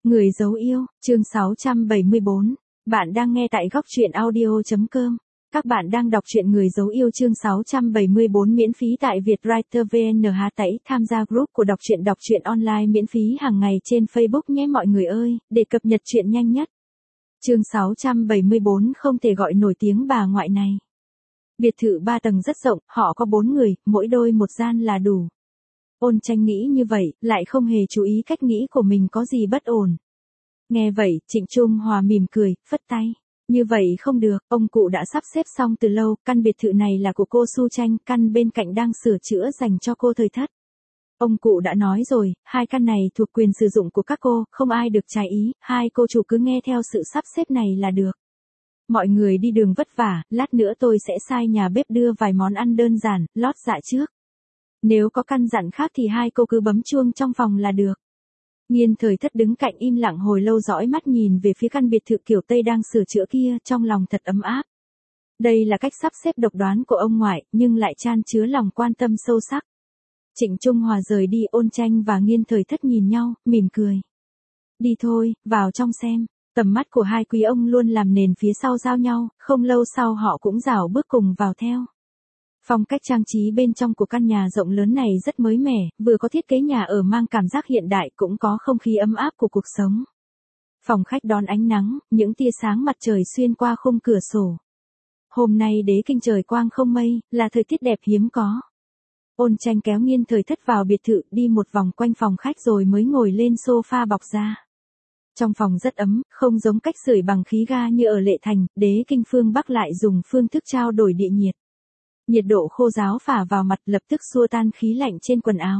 Người dấu yêu, chương 674. Bạn đang nghe tại góc truyện audio.com. Các bạn đang đọc truyện Người dấu yêu chương 674 miễn phí tại Vietwriter VN. Hà Tẩy tham gia group của đọc truyện online miễn phí hàng ngày trên Facebook nhé mọi người ơi, để cập nhật truyện nhanh nhất. Chương 674 không thể gọi nổi tiếng bà ngoại này. Biệt thự 3 tầng rất rộng, họ có 4 người, mỗi đôi một gian là đủ. Ôn Tranh nghĩ như vậy, lại không hề chú ý cách nghĩ của mình có gì bất ổn. Nghe vậy, Trịnh Trung Hòa mỉm cười, phất tay. Như vậy không được, ông cụ đã sắp xếp xong từ lâu, căn biệt thự này là của cô Su Tranh, căn bên cạnh đang sửa chữa dành cho cô Thời Thất. Ông cụ đã nói rồi, hai căn này thuộc quyền sử dụng của các cô, không ai được trái ý, hai cô chủ cứ nghe theo sự sắp xếp này là được. Mọi người đi đường vất vả, lát nữa tôi sẽ sai nhà bếp đưa vài món ăn đơn giản, lót dạ trước. Nếu có căn dặn khác thì hai cô cứ bấm chuông trong phòng là được. Nhiên Thời Thất đứng cạnh im lặng hồi lâu dõi mắt nhìn về phía căn biệt thự kiểu Tây đang sửa chữa kia, trong lòng thật ấm áp. Đây là cách sắp xếp độc đoán của ông ngoại, nhưng lại chan chứa lòng quan tâm sâu sắc. Trịnh Trung Hòa rời đi, Ôn Tranh và Nhiên Thời Thất nhìn nhau, mỉm cười. Đi thôi, vào trong xem. Tầm mắt của hai quý ông luôn làm nền phía sau giao nhau, không lâu sau họ cũng rảo bước cùng vào theo. Phong cách trang trí bên trong của căn nhà rộng lớn này rất mới mẻ, vừa có thiết kế nhà ở mang cảm giác hiện đại cũng có không khí ấm áp của cuộc sống. Phòng khách đón ánh nắng, những tia sáng mặt trời xuyên qua khung cửa sổ. Hôm nay đế kinh trời quang không mây, là thời tiết đẹp hiếm có. Ôn Tranh kéo Nhiên Thời Thất vào biệt thự, đi một vòng quanh phòng khách rồi mới ngồi lên sofa bọc ra. Trong phòng rất ấm, không giống cách sưởi bằng khí ga như ở Lệ Thành, đế kinh phương Bắc lại dùng phương thức trao đổi địa nhiệt. Nhiệt độ khô ráo phả vào mặt lập tức xua tan khí lạnh trên quần áo.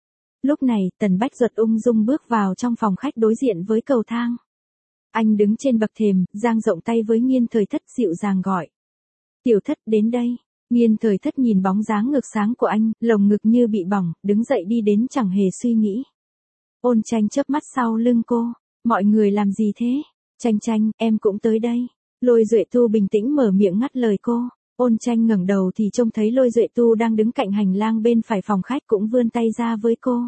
Lúc này, Tần Bách Duật ung dung bước vào trong phòng khách đối diện với cầu thang. Anh đứng trên bậc thềm, dang rộng tay với Nhiên Thời Thất dịu dàng gọi. Tiểu Thất đến đây. Nhiên Thời Thất nhìn bóng dáng ngược sáng của anh, lồng ngực như bị bỏng, đứng dậy đi đến chẳng hề suy nghĩ. Ôn Tranh chớp mắt sau lưng cô. Mọi người làm gì thế? Tranh Tranh, em cũng tới đây. Lôi Duệ Tu bình tĩnh mở miệng ngắt lời cô. Ôn Tranh ngẩng đầu thì trông thấy Lôi Duệ Tu đang đứng cạnh hành lang bên phải phòng khách cũng vươn tay ra với cô.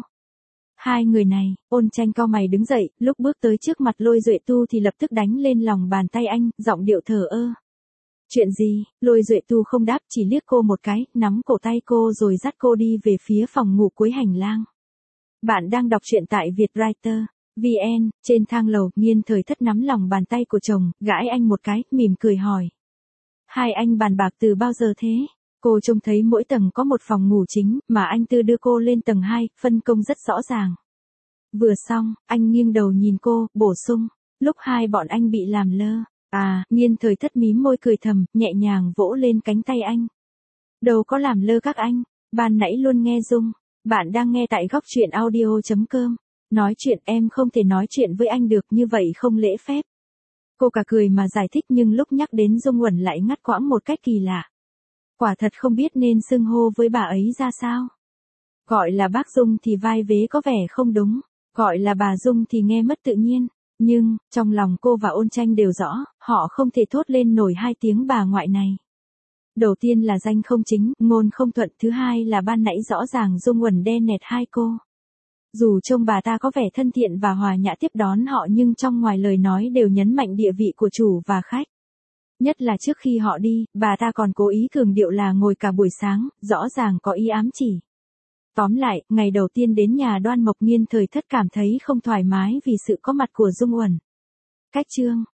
Hai người này, Ôn Tranh cau mày đứng dậy, lúc bước tới trước mặt Lôi Duệ Tu thì lập tức đánh lên lòng bàn tay anh, giọng điệu thờ ơ. Chuyện gì? Lôi Duệ Tu không đáp, chỉ liếc cô một cái, nắm cổ tay cô rồi dắt cô đi về phía phòng ngủ cuối hành lang. Bạn đang đọc truyện tại Vietwriter VN. Trên thang lầu, Nhiên Thời Thất nắm lòng bàn tay của chồng, gãi anh một cái, mỉm cười hỏi. Hai anh bàn bạc từ bao giờ thế? Cô trông thấy mỗi tầng có một phòng ngủ chính, mà anh Tư đưa cô lên tầng 2, phân công rất rõ ràng. Vừa xong, anh nghiêng đầu nhìn cô, bổ sung. Lúc hai bọn anh bị làm lơ. À, Nhiên Thời Thất mím môi cười thầm, nhẹ nhàng vỗ lên cánh tay anh. Đâu có làm lơ các anh, ban nãy luôn nghe Dung. Bạn đang nghe tại góc truyện audio.com. Nói chuyện em không thể nói chuyện với anh được như vậy không lễ phép. Cô cả cười mà giải thích nhưng lúc nhắc đến Dung Uẩn lại ngắt quãng một cách kỳ lạ. Quả thật không biết nên xưng hô với bà ấy ra sao. Gọi là bác Dung thì vai vế có vẻ không đúng, gọi là bà Dung thì nghe mất tự nhiên. Nhưng, trong lòng cô và Ôn Tranh đều rõ, họ không thể thốt lên nổi hai tiếng bà ngoại này. Đầu tiên là danh không chính, ngôn không thuận, thứ hai là ban nãy rõ ràng Dung Uẩn đen nẹt hai cô. Dù trông bà ta có vẻ thân thiện và hòa nhã tiếp đón họ nhưng trong ngoài lời nói đều nhấn mạnh địa vị của chủ và khách. Nhất là trước khi họ đi, bà ta còn cố ý cường điệu là ngồi cả buổi sáng, rõ ràng có ý ám chỉ. Tóm lại, ngày đầu tiên đến nhà Đoan Mộc, Nhiên Thời Thất cảm thấy không thoải mái vì sự có mặt của Dung Uẩn. Cách chương,